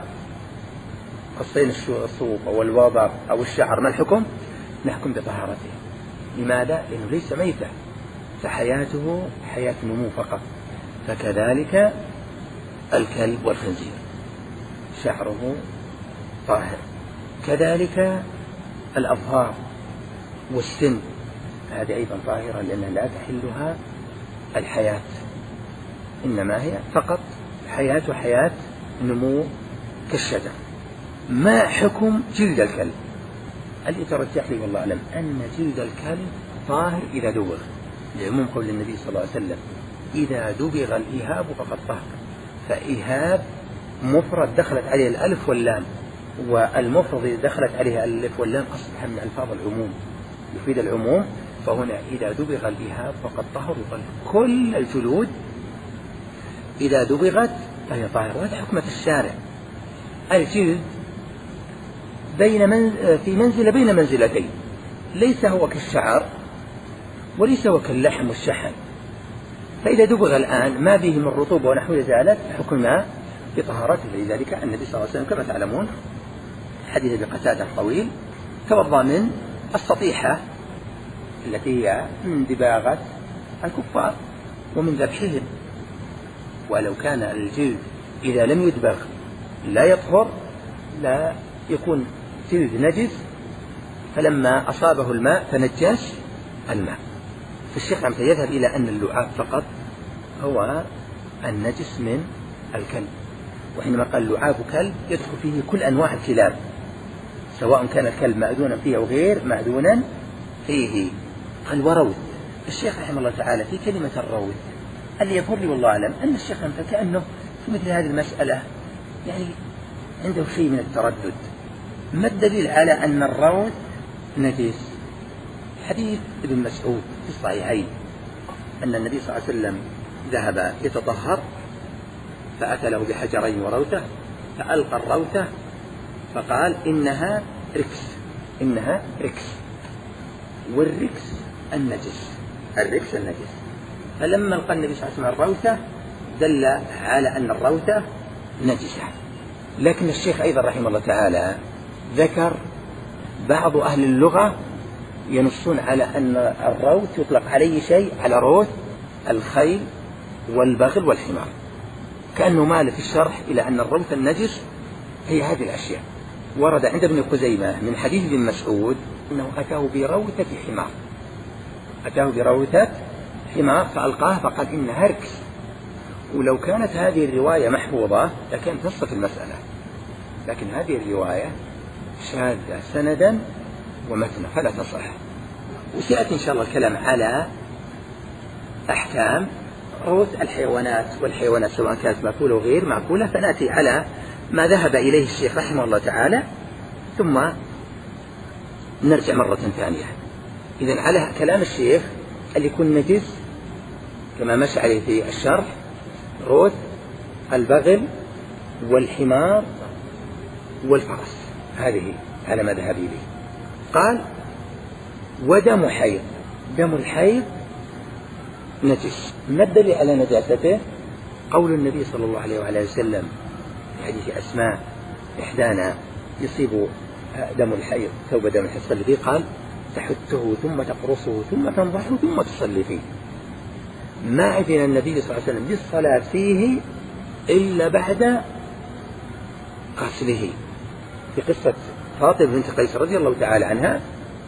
A: قصين الصوف أو الوبر أو الشعر ما الحكم؟ نحكم بطهارته. لماذا؟ لأنه ليس ميتا، فحياته حياة نمو فقط. فكذلك الكلب والخنزير شعره طاهر، كذلك الأظفار والسن هذه أيضا طاهرة لأنها لا تحلها الحياة، إنما هي فقط حياة حياة نمو كالشجر. ما حكم جلد الكلب؟ اللي يترجح لي والله أعلم أن جلد الكلب طاهر إذا دبغ، لعموم قول النبي صلى الله عليه وسلم إذا دبغ الإهاب فقد طهر. فإهاب مفرد دخلت عليه الألف واللام، والمفرد إذا دخلت عليه الألف واللام أصبح من ألفاظ العموم يفيد العموم. فهنا إذا دبغ الإهاب فقد طهر، يقال كل الجلود إذا دبغت فهي طاهرة. وهذا حكمة الشارع. الجلد بين من في منزلة بين منزلتين، ليس هو كالشعر وليس هو كاللحم والشحم، فإذا دبغ الآن ما به من رطوبة ونحو زالت حكمنا بطهارته. لذلك النبي صلى الله عليه وسلم كما تعلمون حديث بقتادة الطويل توضأ من السطيحة التي هي من دباغة الكفار ومن ذبحهم. ولو كان الجلد إذا لم يدبغ لا يطهر لا يكون جلد نجس، فلما أصابه الماء تنجس الماء. فالشيخ عم يذهب إلى أن اللعاب فقط هو النجس من الكلب، وحينما قال لعاب كلب يدخل فيه كل أنواع الكلاب سواء كان الكلب مأذونا فيه أو غير مأذونا فيه. قال وروث. الشيخ رحمه الله تعالى في كلمة الروث اللي يظهر لي والله أعلم أن الشيخ كأنه في مثل هذه المسألة يعني عنده شيء من التردد. ما الدليل على أن الروث نجس؟ حديث ابن مسعود في الصحيحين أن النبي صلى الله عليه وسلم ذهب يتطهر فأتى له بحجرين وروثة، فألقى الروثة فقال إنها ركس إنها ركس والركس النجس، الركس النجس. فلما لقى النبي صلى الله عليه وسلم الروثة دل على أن الروثة نجسة. لكن الشيخ أيضا رحمه الله تعالى ذكر بعض أهل اللغة ينصون على أن الروث يطلق عليه شيء، على روث الخيل والبغل والحمار، كأنه مال في الشرح إلى أن الروث النجس هي هذه الأشياء. ورد عند ابن خزيمة من حديث ابن مسعود أنه أتاه بروثة حمار، أتاه بروثة حمار فألقاه فقال إنها ركس. ولو كانت هذه الرواية محفوظة لكانت نص في المسألة، لكن هذه الرواية شاذة سندا ومتنا فلا تصح. وسيأتي إن شاء الله الكلام على أحكام روث الحيوانات والحيوانات سواء كانت مأكولة وغير مأكولة، فنأتي على ما ذهب إليه الشيخ رحمه الله تعالى ثم نرجع مرة ثانية. إذن على كلام الشيخ اللي يكون نجس كما مشى عليه في الشرح روث البغل والحمار والفرس، هذه على ما ذهب إليه. قال ودم حيض، دم الحيض نجس. ما الدليل على نجاسته؟ قول النبي صلى الله عليه وعلى وسلم في حديث أسماء إحدانا يصيب دم الحيض ثوب دم الحيض تصلي فيه، قال تحته ثم تقرصه ثم تنضحه ثم تصلي فيه. ما أذن النبي صلى الله عليه وسلم بالصلاة فيه إلا بعد غسله. في قصة فاطمة بنت قيس رضي الله تعالى عنها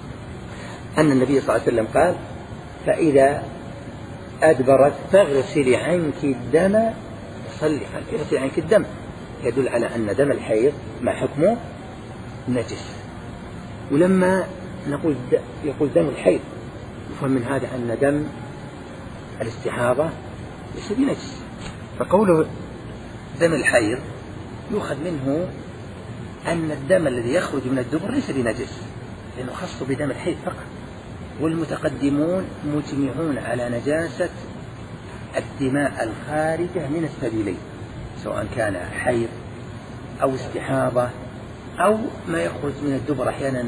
A: أن النبي صلى الله عليه وسلم قال فإذا أدبرت فاغسلي عنك الدم صلي، اغسلي عنك الدم، يدل على أن دم الحيض ما حكمه نجس. ولما نقول يقول دم الحيض يفهم من هذا أن دم الاستحاضة ليس بنجس، فقوله دم الحيض يؤخذ منه أن الدم الذي يخرج من الدبر ليس بنجس، لأنه خص بدم الحيض فقط. والمتقدمون مجمعون على نجاسة الدماء الخارجة من السبيلين، سواء كان حيض أو استحاضة أو ما يخرج من الدبر أحيانا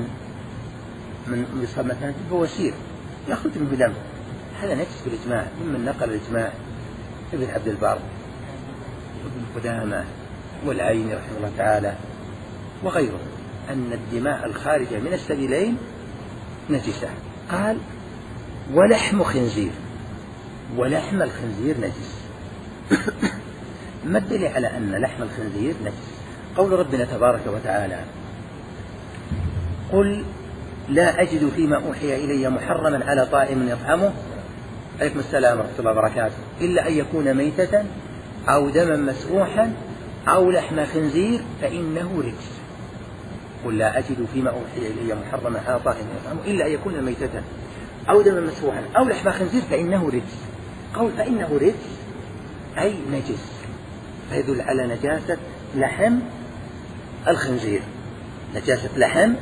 A: من يصاب مثلا بواسير يخرج منه دم، هذا نجس بالإجماع، ممن نقل الإجماع ابن عبد البر وابن قدامة والعيني رحمه الله تعالى وغيره أن الدماء الخارجة من السبيلين نجسة. قال ولحم خنزير، ولحم الخنزير نجس. ما الدليل على أن لحم الخنزير نجس؟ قول ربنا تبارك وتعالى قل لا أجد فيما أوحي إلي محرما على طائم يطعمه، عليكم السلام ورحمة الله وبركاته، إلا أن يكون ميتة أو دما مسفوحا أو لحم خنزير فإنه رجس. قل لا أجد فيما أوحي إلي محرما على طائم يطعمه إلا أن يكون ميتة أو دما مسفوحا أو لحم خنزير فإنه رجس. قول فإنه رجس أي نجس، فيدل على نجاسة لحم الخنزير، نجاسة لحم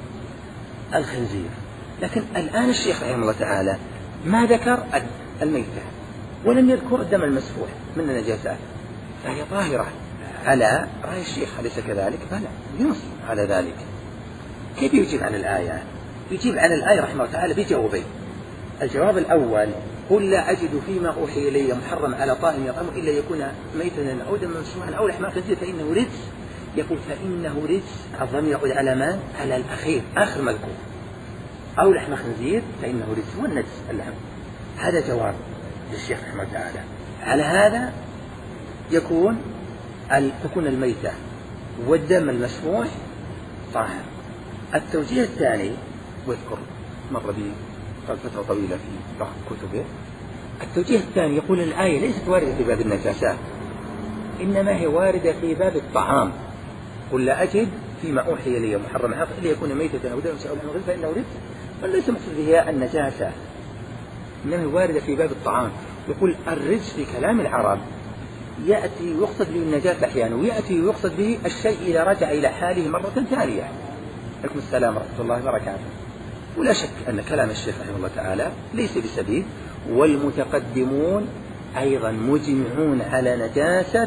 A: الخنزير. لكن الآن الشيخ رحمه الله تعالى ما ذكر الميتة ولم يذكر الدم المسفوح من النجاسات، فهي ظاهرة على رأي الشيخ، أليس كذلك؟ بلى ينص على ذلك. كيف يجيب عن الآية؟ يجيب عن الآية رحمه الله تعالى بجوابين. الجواب الأول قل لا أجد فيما أوحي إلي محرم على طائم يطعمه إلا يكون ميتا أو دما مسفوحا أو لحم خنزير فإنه رجس. يقول فإنه رجس، الضمير يعود على من؟ على الأخير، آخر مذكور، أو لحم خنزير فإنه رجس والنجس اللحم. هذا جواب للشيخ رحمه الله تعالى. على هذا يكون تكون الميتة والدم المسفوح طاهر. التوجيه الثاني واذكر مر بي فترة طويلة في بعض كتبه. التوجيه الثاني يقول الآية ليست واردة في باب النجاسات، إنما هي واردة في باب الطعام. قل لا أجد فيما أوحي إلي محرم عاقل إلا يكون ميتة أو دما مسفوحا أو لحم خنزير فإنه رجس، وليس مقصود بها النجاسة، إنما هي واردة في باب الطعام. يقول الرجس في كلام العرب يأتي ويقصد به النجاسة أحيانا، ويأتي ويقصد به الشيء إذا رجع إلى حاله مرة ثانية. عليكم السلام ورحمة الله وبركاته. ولا شك أن كلام الشيخ رحمه الله تعالى ليس بسبيل، والمتقدمون أيضا مجمعون على نجاسة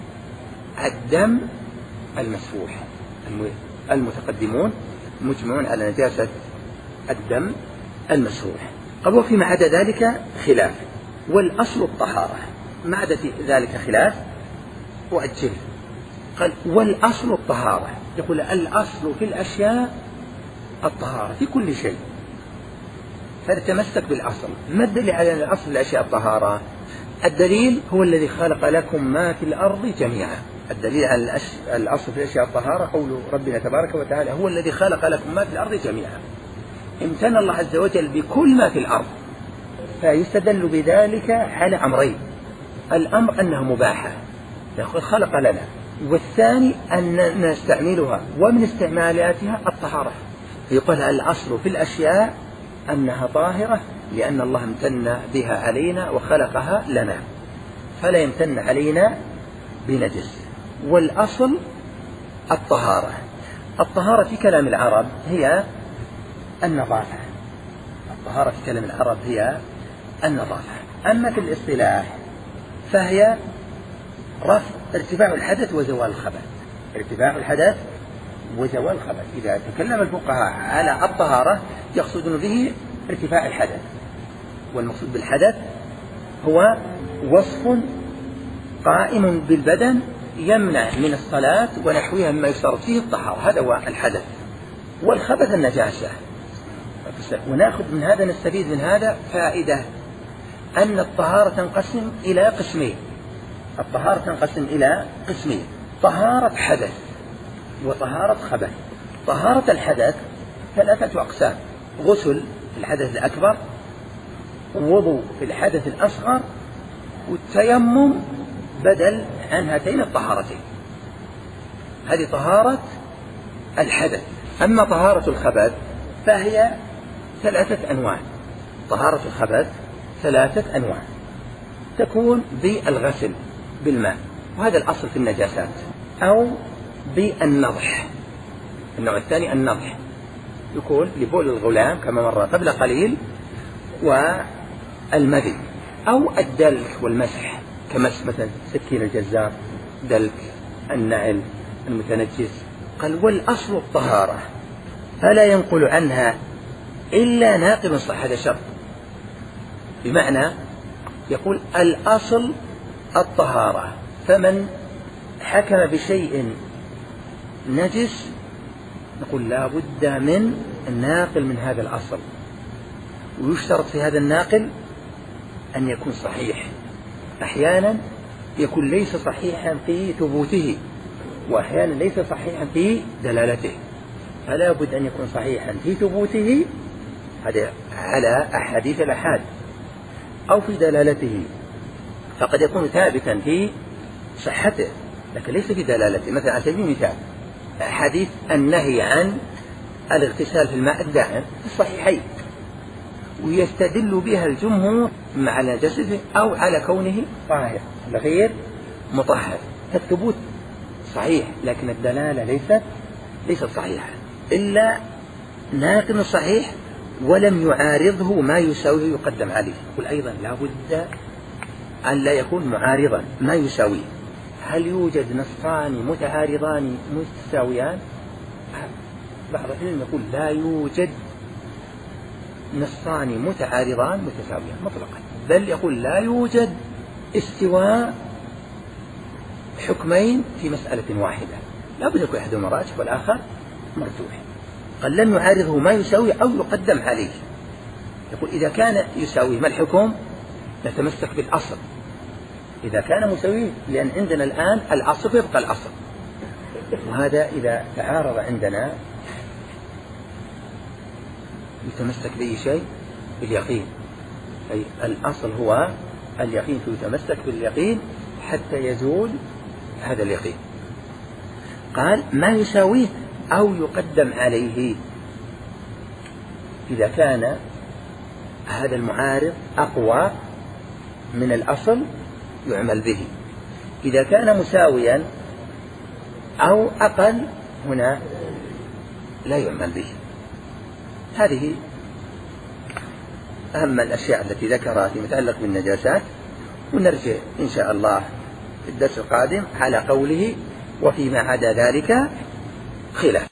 A: الدم المسفوح. المتقدمون مجمعون على نجاسة الدم المسروح. قال وفيما عدا ذلك خلاف، والأصل الطهارة، ما عدا في ذلك خلاف وأجل. قال والأصل الطهارة، يقول الأصل في الأشياء الطهارة في كل شيء، فتمسك بالأصل. ما الدليل على أن الأصل في الأشياء الطهارة؟ الدليل هو الذي خلق لكم ما في الأرض جميعا. الدليل على الأصل في الأشياء الطهارة قول ربنا تبارك وتعالى هو الذي خلق لكم ما في الأرض جميعا. امتن الله عز وجل بكل ما في الأرض، فيستدل بذلك على أمرين: الأمر أنها مباحة يقول خلق لنا، والثاني أن نستعملها ومن استعمالاتها الطهارة. يقول الأصل في الأشياء أنها طاهرة لأن الله امتن بها علينا وخلقها لنا، فلا يمتن علينا بنجس. والأصل الطهارة. الطهارة في كلام العرب هي النظافة. الطهارة في كلام العرب هي النظافة. أما في الاصطلاح فهي رفع ارتفاع الحدث وزوال الخبث. ارتفاع الحدث وزوال الخبث. إذا تكلم الفقهاء على الطهارة يقصدون به ارتفاع الحدث، والمقصود بالحدث هو وصف قائم بالبدن يمنع من الصلاة ونحوها مما يشترط فيه الطهارة، هذا هو الحدث. والخبث النجاسة. ونأخذ من هذا نستفيد من هذا فائدة أن الطهارة تنقسم إلى قسمين. الطهارة تنقسم إلى قسمين: طهارة حدث وطهارة خبث. طهارة الحدث ثلاثة أقسام: غسل في الحدث الأكبر، ووضوء في الحدث الأصغر، والتيمم بدل عن هاتين الطهارتين. هذه طهارة الحدث. أما طهارة الخبث فهي ثلاثة أنواع. طهارة الخبث ثلاثة أنواع، تكون بالغسل بالماء، وهذا الأصل في النجاسات، أو بالنضح. النوع الثاني النضح، يكون لبول الغلام كما مر قبل قليل، والمذي، أو الدلك والمسح كمس مثلا سكين الجزار، دلك النعل المتنجس. قال والأصل الطهارة فلا ينقل عنها إلا ناقل صح. هذا شرط، بمعنى يقول الأصل الطهارة، فمن حكم بشيء نجس نقول لا بد من الناقل من هذا الأصل، ويشترط في هذا الناقل أن يكون صحيح. أحيانا يكون ليس صحيحا في ثبوته، وأحيانا ليس صحيحا في دلالته، فلا بد أن يكون صحيحا في ثبوته، هذا على أحاديث الأحاد، أو في دلالته، فقد يكون ثابتا في صحته لكن ليس في دلالته. مثلا على سبيل المثال حديث النهي عن الاغتسال في الماء الدائم في الصحيحين، ويستدل بها الجمهور مع نجاسته أو على كونه طاهر غير مطهر، فالثبوت صحيح لكن الدلالة ليست ليست صحيحة، إلا ناقل صحيح ولم يعارضه ما يساويه يقدم عليه. يقول أيضا لا بد أن لا يكون معارضا ما يساويه. هل يوجد نصان متعارضان متساويان؟ بعض العلم يقول لا يوجد نصان متعارضان متساويان مطلقا، بل يقول لا يوجد استواء حكمين في مسألة واحدة، لا بد يكون أحدهما راجح والآخر مرجوح. قال لم يعارضه ما يساوي أو يقدم عليه. يقول إذا كان يساوي ما الحكم؟ نتمسك بالأصل. إذا كان مساوي، لأن عندنا الآن الأصل يبقى الأصل، وهذا إذا تعارض عندنا يتمسك بأي شيء؟ باليقين. أي الأصل هو اليقين، فيتمسك باليقين حتى يزول هذا اليقين. قال ما يساويه أو يقدم عليه. إذا كان هذا المعارض أقوى من الأصل يعمل به، إذا كان مساويا أو أقل هنا لا يعمل به. هذه أهم الأشياء التي ذكرها في متعلق بالنجاسات، ونرجع إن شاء الله في الدرس القادم على قوله وفيما عدا ذلك خلاف.